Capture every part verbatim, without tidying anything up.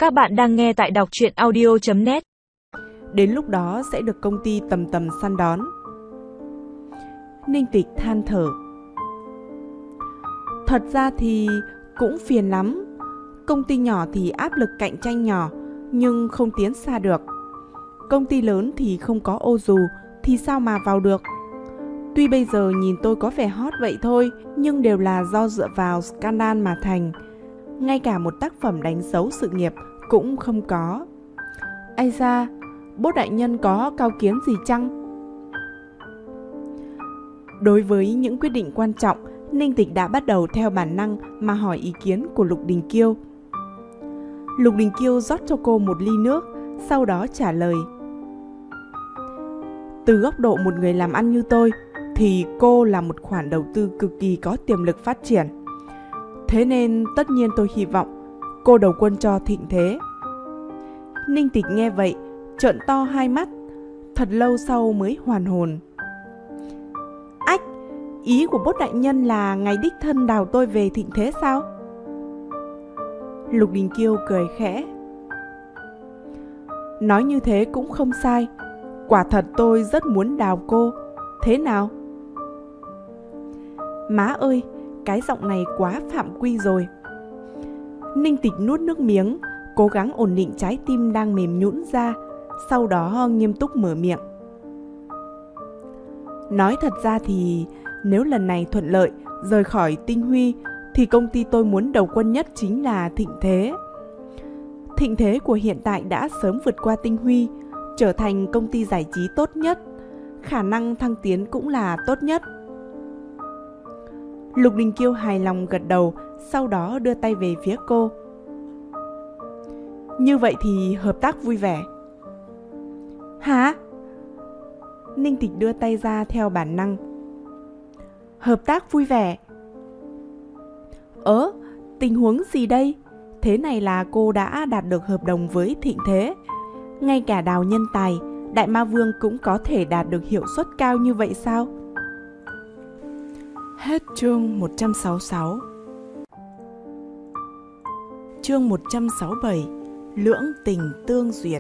Các bạn đang nghe tại đọc truyện audio chấm net. Đến lúc đó sẽ được công ty tầm tầm săn đón. Ninh Tịch than thở. Thật ra thì cũng phiền lắm. Công ty nhỏ thì áp lực cạnh tranh nhỏ, nhưng không tiến xa được. Công ty lớn thì không có ô dù, thì sao mà vào được. Tuy bây giờ nhìn tôi có vẻ hot vậy thôi, nhưng đều là do dựa vào scandal mà thành. Ngay cả một tác phẩm đánh dấu sự nghiệp cũng không có. Ây da, bố đại nhân có cao kiến gì chăng? Đối với những quyết định quan trọng, Ninh Tịch đã bắt đầu theo bản năng mà hỏi ý kiến của Lục Đình Kiêu. Lục Đình Kiêu rót cho cô một ly nước, sau đó trả lời. Từ góc độ một người làm ăn như tôi, thì cô là một khoản đầu tư cực kỳ có tiềm lực phát triển. Thế nên tất nhiên tôi hy vọng cô đầu quân cho thịnh thế. Ninh Tịch nghe vậy, trợn to hai mắt, thật lâu sau mới hoàn hồn. Ách, ý của bốt đại nhân là ngài đích thân đào tôi về thịnh thế sao? Lục Đình Kiêu cười khẽ. Nói như thế cũng không sai. Quả thật tôi rất muốn đào cô. Thế nào? Má ơi, cái giọng này quá phạm quy rồi. Ninh Tịch nuốt nước miếng, cố gắng ổn định trái tim đang mềm nhũn ra, sau đó nghiêm túc mở miệng. Nói thật ra thì nếu lần này thuận lợi rời khỏi Tinh Huy, thì công ty tôi muốn đầu quân nhất chính là Thịnh Thế. Thịnh Thế của hiện tại đã sớm vượt qua Tinh Huy, trở thành công ty giải trí tốt nhất, khả năng thăng tiến cũng là tốt nhất. Lục Đình Kiêu hài lòng gật đầu, sau đó đưa tay về phía cô. Như vậy thì hợp tác vui vẻ. Hả? Ninh Tịch đưa tay ra theo bản năng. Hợp tác vui vẻ? Ớ, tình huống gì đây? Thế này là cô đã đạt được hợp đồng với Thịnh Thế. Ngay cả Đào Nhân Tài, Đại Ma Vương cũng có thể đạt được hiệu suất cao như vậy sao? Hết chương một trăm sáu mươi sáu. Chương một trăm sáu mươi bảy. Lưỡng tình tương duyệt.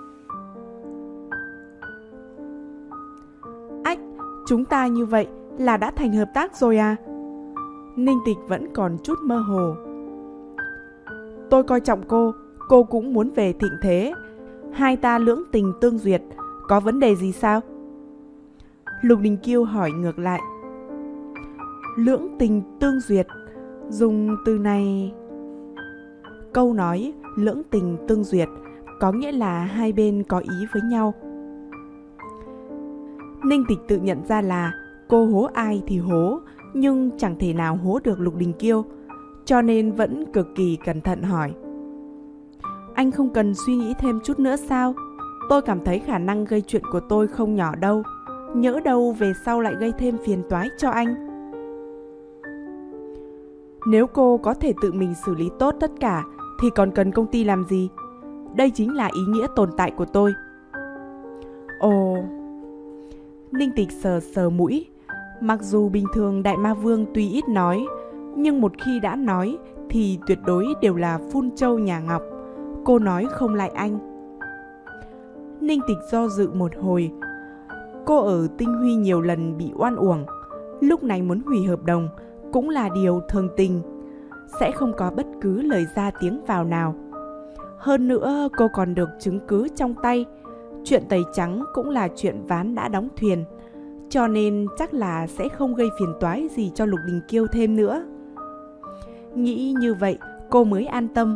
Ách, chúng ta như vậy là đã thành hợp tác rồi à? Ninh Tịch vẫn còn chút mơ hồ. Tôi coi trọng cô, cô cũng muốn về Thịnh Thế. Hai ta lưỡng tình tương duyệt, có vấn đề gì sao? Lục Đình Kiêu hỏi ngược lại. Lưỡng tình tương duyệt, dùng từ này... Câu nói lưỡng tình tương duyệt có nghĩa là hai bên có ý với nhau. Ninh Tịch tự nhận ra là cô hố ai thì hố, nhưng chẳng thể nào hố được Lục Đình Kiêu, cho nên vẫn cực kỳ cẩn thận hỏi. Anh không cần suy nghĩ thêm chút nữa sao? Tôi cảm thấy khả năng gây chuyện của tôi không nhỏ đâu. Nhỡ đâu về sau lại gây thêm phiền toái cho anh. Nếu cô có thể tự mình xử lý tốt tất cả, thì còn cần công ty làm gì? Đây chính là ý nghĩa tồn tại của tôi. Ồ... Ninh Tịch sờ sờ mũi. Mặc dù bình thường Đại Ma Vương tuy ít nói, nhưng một khi đã nói thì tuyệt đối đều là phun trâu nhà Ngọc. Cô nói không lại anh. Ninh Tịch do dự một hồi. Cô ở Tinh Huy nhiều lần bị oan uổng, lúc này muốn hủy hợp đồng cũng là điều thường tình, sẽ không có bất cứ lời ra tiếng vào nào. Hơn nữa cô còn được chứng cứ trong tay. Chuyện tẩy trắng cũng là chuyện ván đã đóng thuyền, cho nên chắc là sẽ không gây phiền toái gì cho Lục Đình Kiêu thêm nữa. Nghĩ như vậy cô mới an tâm.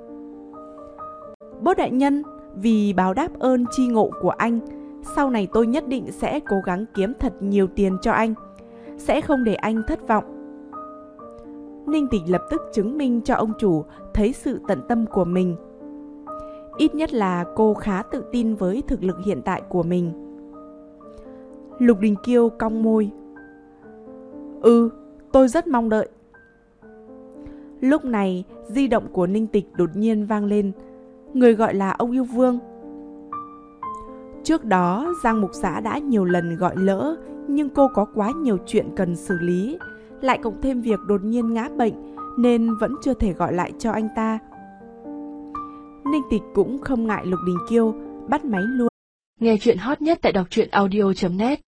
Bố đại nhân, vì báo đáp ơn tri ngộ của anh, sau này tôi nhất định sẽ cố gắng kiếm thật nhiều tiền cho anh, sẽ không để anh thất vọng. Ninh Tịch lập tức chứng minh cho ông chủ thấy sự tận tâm của mình. Ít nhất là cô khá tự tin với thực lực hiện tại của mình. Lục Đình Kiêu cong môi. Ừ, tôi rất mong đợi. Lúc này, di động của Ninh Tịch đột nhiên vang lên. Người gọi là ông Yêu Vương. Trước đó, Giang Mục Giã đã nhiều lần gọi lỡ, nhưng cô có quá nhiều chuyện cần xử lý, lại cộng thêm việc đột nhiên ngã bệnh, nên vẫn chưa thể gọi lại cho anh ta. Ninh Tịch cũng không ngại Lục Đình Kiêu bắt máy luôn. Nghe chuyện hot nhất tại đọc truyện audio chấm net.